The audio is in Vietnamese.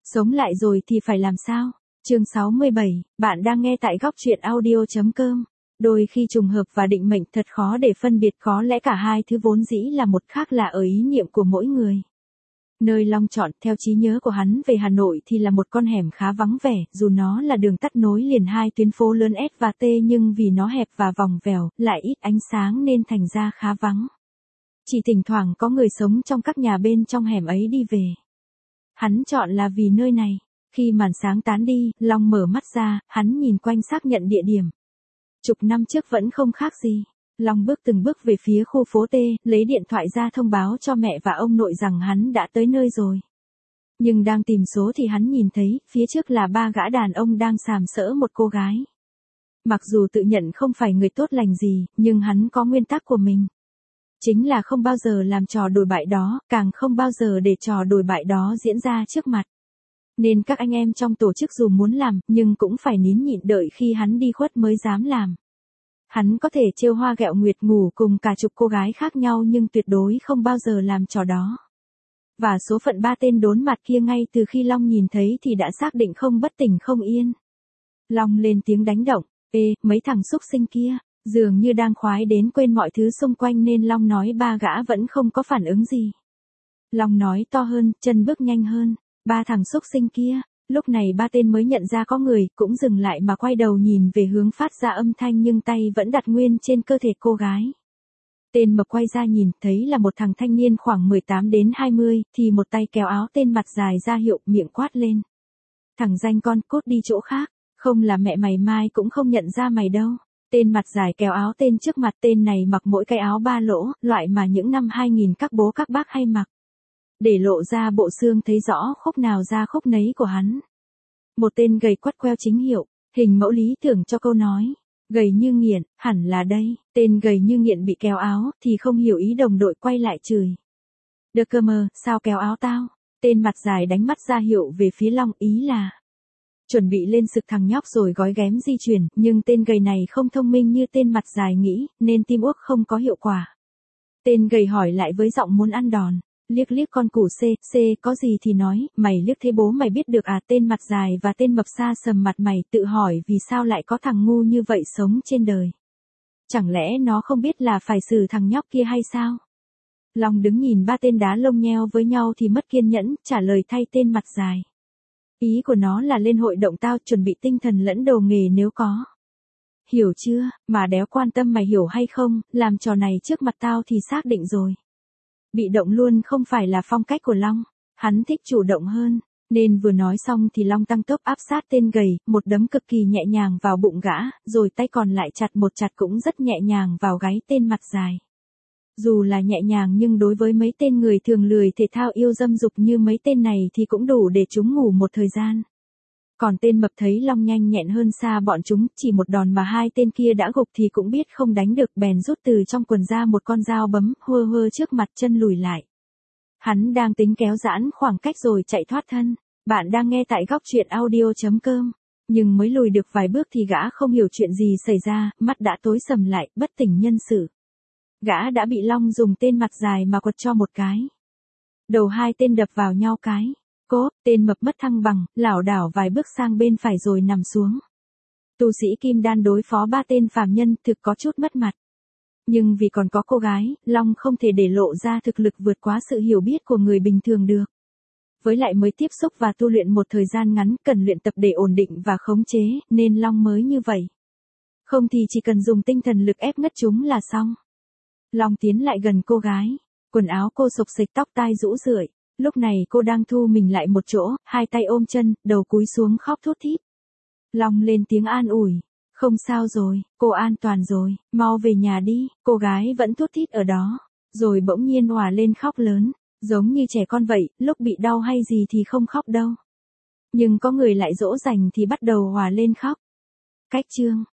Sống lại rồi thì phải làm sao? Chương 67, bạn đang nghe tại góc truyện audio.com. Đôi khi trùng hợp và định mệnh thật khó để phân biệt, có lẽ cả hai thứ vốn dĩ là một, khác là ở ý niệm của mỗi người. Nơi Long chọn theo trí nhớ của hắn về Hà Nội thì là một con hẻm khá vắng vẻ, dù nó là đường tắt nối liền hai tuyến phố lớn S và T nhưng vì nó hẹp và vòng vèo, lại ít ánh sáng nên thành ra khá vắng. Chỉ thỉnh thoảng có người sống trong các nhà bên trong hẻm ấy đi về. Hắn chọn là vì nơi này. Khi màn sáng tán đi, Long mở mắt ra, hắn nhìn quanh xác nhận địa điểm. Chục năm trước vẫn không khác gì. Long bước từng bước về phía khu phố T, lấy điện thoại ra thông báo cho mẹ và ông nội rằng hắn đã tới nơi rồi. Nhưng đang tìm số thì hắn nhìn thấy, phía trước là ba gã đàn ông đang sàm sỡ một cô gái. Mặc dù tự nhận không phải người tốt lành gì, nhưng hắn có nguyên tắc của mình. Chính là không bao giờ làm trò đồi bại đó, càng không bao giờ để trò đồi bại đó diễn ra trước mặt. Nên các anh em trong tổ chức dù muốn làm, nhưng cũng phải nín nhịn đợi khi hắn đi khuất mới dám làm. Hắn có thể trêu hoa ghẹo nguyệt ngủ cùng cả chục cô gái khác nhau nhưng tuyệt đối không bao giờ làm trò đó. Và số phận ba tên đốn mặt kia ngay từ khi Long nhìn thấy thì đã xác định không bất tỉnh không yên. Long lên tiếng đánh động, ê, mấy thằng xúc sinh kia, dường như đang khoái đến quên mọi thứ xung quanh nên Long nói ba gã vẫn không có phản ứng gì. Long nói to hơn, chân bước nhanh hơn, ba thằng xúc sinh kia. Lúc này ba tên mới nhận ra có người, cũng dừng lại mà quay đầu nhìn về hướng phát ra âm thanh nhưng tay vẫn đặt nguyên trên cơ thể cô gái. Tên mập quay ra nhìn, thấy là một thằng thanh niên khoảng 18 đến 20, thì một tay kéo áo tên mặt dài ra hiệu, miệng quát lên. Thằng danh con, cút đi chỗ khác, không là mẹ mày mai cũng không nhận ra mày đâu. Tên mặt dài kéo áo tên trước mặt, tên này mặc mỗi cái áo ba lỗ, loại mà những năm 2000 các bố các bác hay mặc. Để lộ ra bộ xương thấy rõ khúc nào ra khúc nấy của hắn. Một tên gầy quắt queo chính hiệu, hình mẫu lý tưởng cho câu nói. Gầy như nghiện, hẳn là đây. Tên gầy như nghiện bị kéo áo, thì không hiểu ý đồng đội quay lại chửi. Được cơ mờ, sao kéo áo tao? Tên mặt dài đánh mắt ra hiệu về phía Long, ý là chuẩn bị lên sực thằng nhóc rồi gói ghém di chuyển, nhưng tên gầy này không thông minh như tên mặt dài nghĩ, nên team work không có hiệu quả. Tên gầy hỏi lại với giọng muốn ăn đòn. Liếc liếc con củ C, có gì thì nói, mày liếc thấy bố mày biết được à? Tên mặt dài và tên mập xa sầm mặt mày, tự hỏi vì sao lại có thằng ngu như vậy sống trên đời. Chẳng lẽ nó không biết là phải xử thằng nhóc kia hay sao? Long đứng nhìn ba tên đá lông nheo với nhau thì mất kiên nhẫn, trả lời thay tên mặt dài. Ý của nó là lên hội động tao, chuẩn bị tinh thần lẫn đồ nghề nếu có. Hiểu chưa, mà đéo quan tâm mày hiểu hay không, làm trò này trước mặt tao thì xác định rồi. Bị động luôn không phải là phong cách của Long, hắn thích chủ động hơn, nên vừa nói xong thì Long tăng tốc áp sát tên gầy, một đấm cực kỳ nhẹ nhàng vào bụng gã, rồi tay còn lại chặt một chặt cũng rất nhẹ nhàng vào gáy tên mặt dài. Dù là nhẹ nhàng nhưng đối với mấy tên người thường lười thể thao yêu dâm dục như mấy tên này thì cũng đủ để chúng ngủ một thời gian. Còn tên mập thấy Long nhanh nhẹn hơn xa bọn chúng, chỉ một đòn mà hai tên kia đã gục thì cũng biết không đánh được, bèn rút từ trong quần ra một con dao bấm, hơ trước mặt chân lùi lại. Hắn đang tính kéo giãn khoảng cách rồi chạy thoát thân. Bạn đang nghe tại góc truyện audio.com. Nhưng mới lùi được vài bước thì gã không hiểu chuyện gì xảy ra, mắt đã tối sầm lại, bất tỉnh nhân sự. Gã đã bị Long dùng tên mặt dài mà quật cho một cái. Đầu hai tên đập vào nhau cái. Cố, tên mập mất thăng bằng, lảo đảo vài bước sang bên phải rồi nằm xuống. Tu sĩ kim đan đối phó ba tên phàm nhân thực có chút mất mặt. Nhưng vì còn có cô gái, Long không thể để lộ ra thực lực vượt quá sự hiểu biết của người bình thường được. Với lại mới tiếp xúc và tu luyện một thời gian ngắn, cần luyện tập để ổn định và khống chế, nên Long mới như vậy. Không thì chỉ cần dùng tinh thần lực ép ngất chúng là xong. Long tiến lại gần cô gái, quần áo cô xộc xệch, tóc tai rũ rượi. Lúc này cô đang thu mình lại một chỗ, hai tay ôm chân, đầu cúi xuống khóc thút thít. Long lên tiếng an ủi. Không sao rồi, cô an toàn rồi, mau về nhà đi. Cô gái vẫn thút thít ở đó, rồi bỗng nhiên òa lên khóc lớn, giống như trẻ con vậy, lúc bị đau hay gì thì không khóc đâu. Nhưng có người lại dỗ dành thì bắt đầu òa lên khóc. Cách chương